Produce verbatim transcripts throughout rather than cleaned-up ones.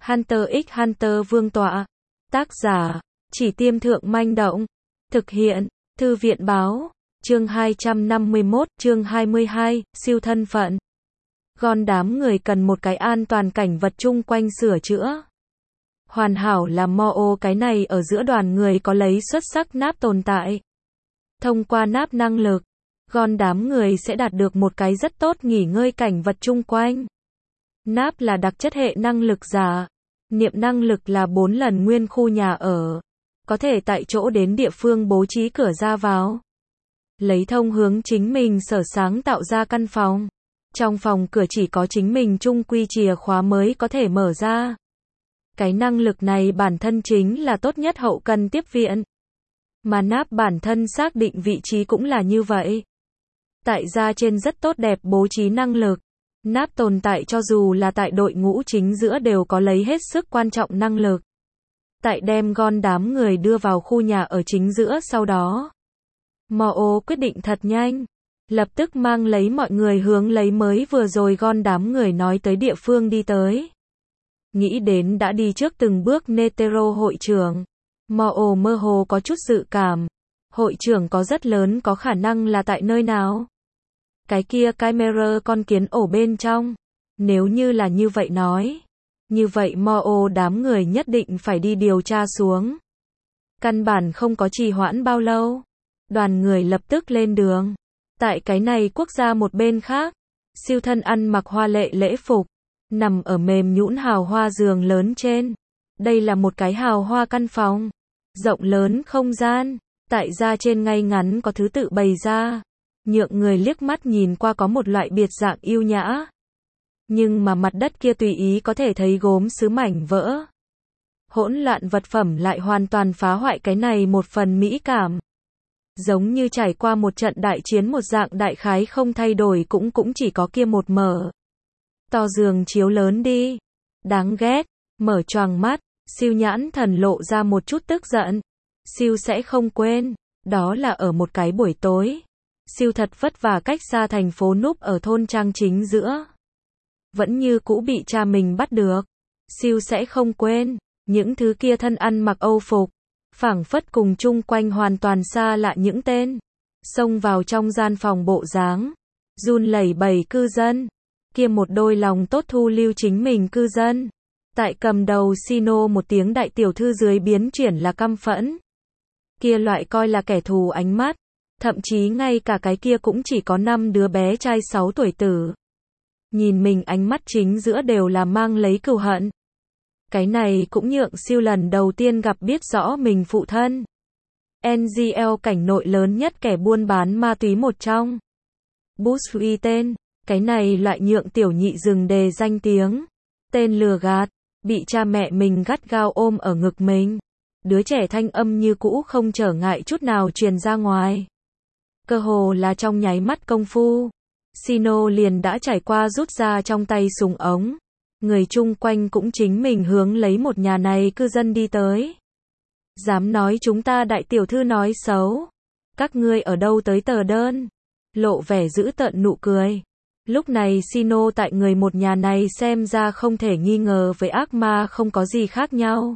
Hunter x Hunter Vương tọa. Tác giả, Chỉ Tiêm Thượng Manh Động. Thực hiện, Thư viện Báo. Chương hai trăm năm mươi mốt, chương hai mươi hai, siêu thân phận. Gòn đám người cần một cái an toàn cảnh vật chung quanh sửa chữa. Hoàn hảo là Mo cái này ở giữa đoàn người có lấy xuất sắc náp tồn tại. Thông qua náp năng lực, gòn đám người sẽ đạt được một cái rất tốt nghỉ ngơi cảnh vật chung quanh. Náp là đặc chất hệ năng lực giả. Niệm năng lực là bốn lần nguyên khu nhà ở. Có thể tại chỗ đến địa phương bố trí cửa ra vào. Lấy thông hướng chính mình sở sáng tạo ra căn phòng. Trong phòng cửa chỉ có chính mình chung quy chìa khóa mới có thể mở ra. Cái năng lực này bản thân chính là tốt nhất hậu cần tiếp viện. Mà náp bản thân xác định vị trí cũng là như vậy. Tại gia trên rất tốt đẹp bố trí năng lực. Náp tồn tại cho dù là tại đội ngũ chính giữa đều có lấy hết sức quan trọng năng lực. Tại đem gòn đám người đưa vào khu nhà ở chính giữa sau đó. Mo quyết định thật nhanh. Lập tức mang lấy mọi người hướng lấy mới vừa rồi gòn đám người nói tới địa phương đi tới. Nghĩ đến đã đi trước từng bước Netero hội trưởng. Mo mơ hồ có chút dự cảm. Hội trưởng có rất lớn có khả năng là tại nơi nào? Cái kia camera con kiến ổ bên trong. Nếu như là như vậy nói. Như vậy Mo đám người nhất định phải đi điều tra xuống. Căn bản không có trì hoãn bao lâu. Đoàn người lập tức lên đường. Tại cái này quốc gia một bên khác. Siêu thân ăn mặc hoa lệ lễ phục. Nằm ở mềm nhũn hào hoa giường lớn trên. Đây là một cái hào hoa căn phòng. Rộng lớn không gian. Tại gia trên ngay ngắn có thứ tự bày ra. Nhượng người liếc mắt nhìn qua có một loại biệt dạng yêu nhã. Nhưng mà mặt đất kia tùy ý có thể thấy gốm sứ mảnh vỡ. Hỗn loạn vật phẩm lại hoàn toàn phá hoại cái này một phần mỹ cảm. Giống như trải qua một trận đại chiến một dạng đại khái không thay đổi cũng cũng chỉ có kia một mở. To giường chiếu lớn đi. Đáng ghét. Mở choàng mắt. Siêu nhãn thần lộ ra một chút tức giận. Siêu sẽ không quên. Đó là ở một cái buổi tối. Siêu thật vất vả cách xa thành phố núp ở thôn trang chính giữa. Vẫn như cũ bị cha mình bắt được. Siêu sẽ không quên. Những thứ kia thân ăn mặc âu phục. Phảng phất cùng chung quanh hoàn toàn xa lạ những tên. Xông vào trong gian phòng bộ dáng. Run lẩy bẩy cư dân. Kia một đôi lòng tốt thu lưu chính mình cư dân. Tại cầm đầu Sino một tiếng đại tiểu thư dưới biến chuyển là căm phẫn. Kia loại coi là kẻ thù ánh mắt. Thậm chí ngay cả cái kia cũng chỉ có năm đứa bé trai sáu tuổi tử. Nhìn mình ánh mắt chính giữa đều là mang lấy cừu hận. Cái này cũng nhượng siêu lần đầu tiên gặp biết rõ mình phụ thân. en giê lờ cảnh nội lớn nhất kẻ buôn bán ma túy một trong. Busui tên. Cái này loại nhượng tiểu nhị rừng đề danh tiếng. Tên lừa gạt. Bị cha mẹ mình gắt gao ôm ở ngực mình. Đứa trẻ thanh âm như cũ không trở ngại chút nào truyền ra ngoài. Cơ hồ là trong nháy mắt công phu. Sino liền đã trải qua rút ra trong tay súng ống. Người chung quanh cũng chính mình hướng lấy một nhà này cư dân đi tới. Dám nói chúng ta đại tiểu thư nói xấu. Các ngươi ở đâu tới tờ đơn. Lộ vẻ dữ tợn nụ cười. Lúc này Sino tại người một nhà này xem ra không thể nghi ngờ với ác ma không có gì khác nhau.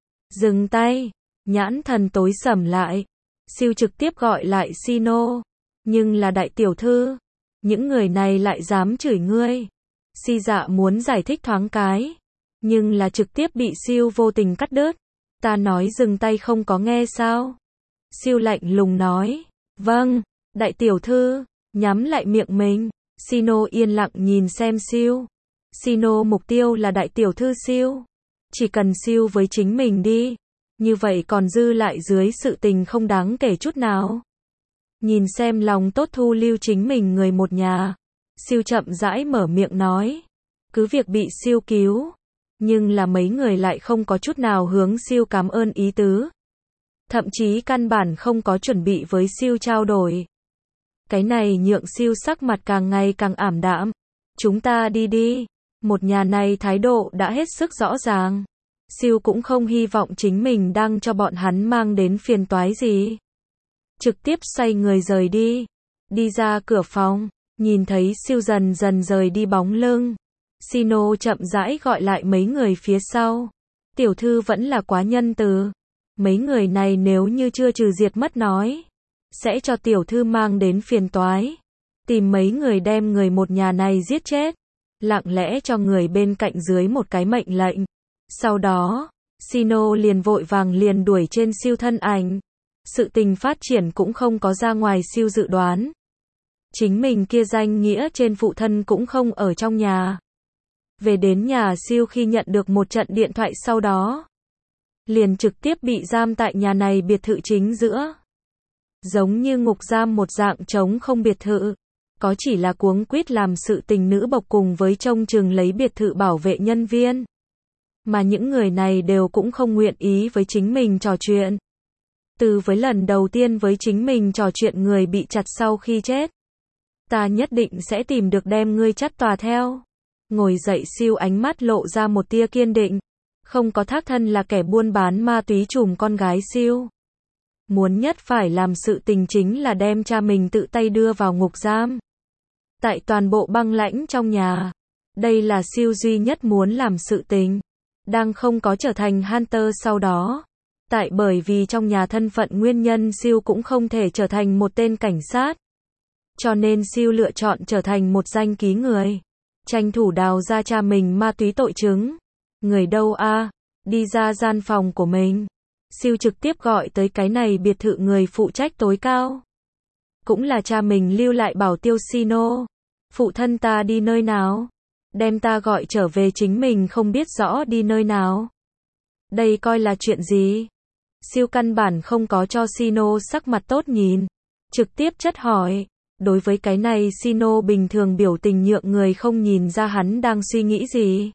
Dừng tay. Nhãn thần tối sầm lại. Siêu trực tiếp gọi lại Sino. Nhưng là đại tiểu thư. Những người này lại dám chửi ngươi. Si dạ muốn giải thích thoáng cái. Nhưng là trực tiếp bị siêu vô tình cắt đứt. Ta nói dừng tay không có nghe sao. Siêu lạnh lùng nói. Vâng, đại tiểu thư. Nhắm lại miệng mình. Sino yên lặng nhìn xem siêu. Sino mục tiêu là đại tiểu thư siêu. Chỉ cần siêu với chính mình đi. Như vậy còn dư lại dưới sự tình không đáng kể chút nào. Nhìn xem lòng tốt thu lưu chính mình người một nhà. Siêu chậm rãi mở miệng nói. Cứ việc bị siêu cứu. Nhưng là mấy người lại không có chút nào hướng siêu cảm ơn ý tứ. Thậm chí căn bản không có chuẩn bị với siêu trao đổi. Cái này nhượng siêu sắc mặt càng ngày càng ảm đạm. Chúng ta đi đi. Một nhà này thái độ đã hết sức rõ ràng. Siêu cũng không hy vọng chính mình đang cho bọn hắn mang đến phiền toái gì. Trực tiếp xoay người rời đi. Đi ra cửa phòng. Nhìn thấy siêu dần dần rời đi bóng lưng. Sino chậm rãi gọi lại mấy người phía sau. Tiểu thư vẫn là quá nhân từ. Mấy người này nếu như chưa trừ diệt mất nói, sẽ cho tiểu thư mang đến phiền toái. Tìm mấy người đem người một nhà này giết chết. Lặng lẽ cho người bên cạnh dưới một cái mệnh lệnh. Sau đó, Sino liền vội vàng liền đuổi trên siêu thân ảnh. Sự tình phát triển cũng không có ra ngoài siêu dự đoán. Chính mình kia danh nghĩa trên phụ thân cũng không ở trong nhà. Về đến nhà siêu khi nhận được một trận điện thoại sau đó, liền trực tiếp bị giam tại nhà này biệt thự chính giữa. Giống như ngục giam một dạng trống không biệt thự. Có chỉ là cuống quýt làm sự tình nữ bộc cùng với trông chừng lấy biệt thự bảo vệ nhân viên. Mà những người này đều cũng không nguyện ý với chính mình trò chuyện. Từ với lần đầu tiên với chính mình trò chuyện người bị chặt sau khi chết. Ta nhất định sẽ tìm được đem ngươi chắt tòa theo. Ngồi dậy siêu ánh mắt lộ ra một tia kiên định. Không có thác thân là kẻ buôn bán ma túy trùm con gái siêu. Muốn nhất phải làm sự tình chính là đem cha mình tự tay đưa vào ngục giam. Tại toàn bộ băng lãnh trong nhà. Đây là siêu duy nhất muốn làm sự tình. Đang không có trở thành Hunter sau đó. Tại bởi vì trong nhà thân phận nguyên nhân siêu cũng không thể trở thành một tên cảnh sát. Cho nên siêu lựa chọn trở thành một danh ký người. Tranh thủ đào ra cha mình ma túy tội chứng. Người đâu a? Đi ra gian phòng của mình. Siêu trực tiếp gọi tới cái này biệt thự người phụ trách tối cao. Cũng là cha mình lưu lại bảo tiêu Sino. Phụ thân ta đi nơi nào? Đem ta gọi trở về chính mình không biết rõ đi nơi nào. Đây coi là chuyện gì? Siêu căn bản không có cho Sino sắc mặt tốt nhìn. Trực tiếp chất hỏi. Đối với cái này Sino bình thường biểu tình nhượng người không nhìn ra hắn đang suy nghĩ gì.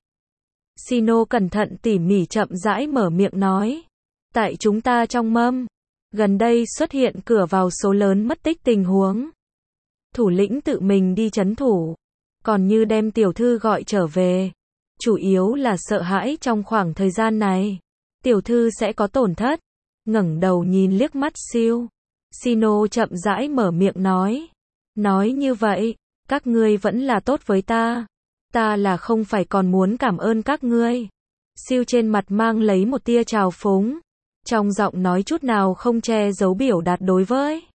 Sino cẩn thận tỉ mỉ chậm rãi mở miệng nói. Tại chúng ta trong mâm. Gần đây xuất hiện cửa vào số lớn mất tích tình huống. Thủ lĩnh tự mình đi trấn thủ. Còn như đem tiểu thư gọi trở về. Chủ yếu là sợ hãi trong khoảng thời gian này. Tiểu thư sẽ có tổn thất. Ngẩng đầu nhìn liếc mắt siêu. Sino chậm rãi mở miệng nói. Nói như vậy, các ngươi vẫn là tốt với ta. Ta là không phải còn muốn cảm ơn các ngươi. Siêu trên mặt mang lấy một tia trào phúng. Trong giọng nói chút nào không che giấu biểu đạt đối với.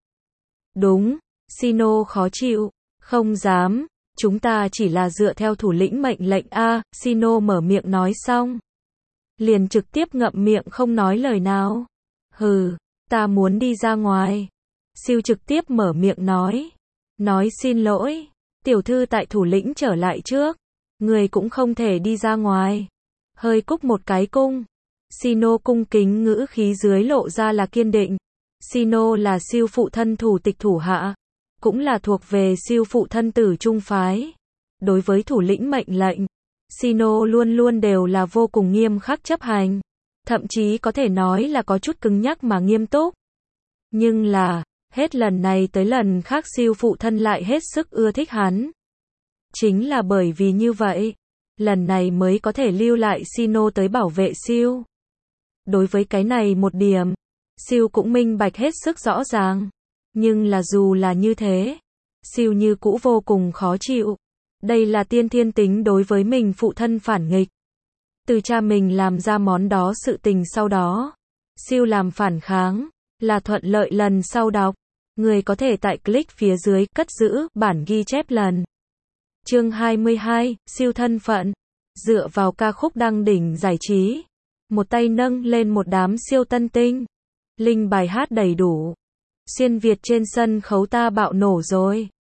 Đúng, Sino khó chịu. Không dám, chúng ta chỉ là dựa theo thủ lĩnh mệnh lệnh a. Sino mở miệng nói xong. Liền trực tiếp ngậm miệng không nói lời nào. Hừ, ta muốn đi ra ngoài. Siêu trực tiếp mở miệng nói. Nói xin lỗi, tiểu thư tại thủ lĩnh trở lại trước. Người cũng không thể đi ra ngoài. Hơi cúc một cái cung. Sino cung kính ngữ khí dưới lộ ra là kiên định. Sino là siêu phụ thân thủ tịch thủ hạ. Cũng là thuộc về siêu phụ thân tử trung phái. Đối với thủ lĩnh mệnh lệnh, Sino luôn luôn đều là vô cùng nghiêm khắc chấp hành. Thậm chí có thể nói là có chút cứng nhắc mà nghiêm túc. Nhưng là, hết lần này tới lần khác siêu phụ thân lại hết sức ưa thích hắn. Chính là bởi vì như vậy, lần này mới có thể lưu lại Sino tới bảo vệ siêu. Đối với cái này một điểm, siêu cũng minh bạch hết sức rõ ràng. Nhưng là dù là như thế, siêu như cũ vô cùng khó chịu. Đây là tiên thiên tính đối với mình phụ thân phản nghịch. Từ cha mình làm ra món đó sự tình sau đó, siêu làm phản kháng, là thuận lợi lần sau đọc. Người có thể tại click phía dưới cất giữ bản ghi chép lần. Chương hai mươi hai, siêu thân phận. Dựa vào ca khúc đăng đỉnh giải trí. Một tay nâng lên một đám siêu tân tinh. Linh bài hát đầy đủ. Xuyên Việt trên sân khấu ta bạo nổ rồi.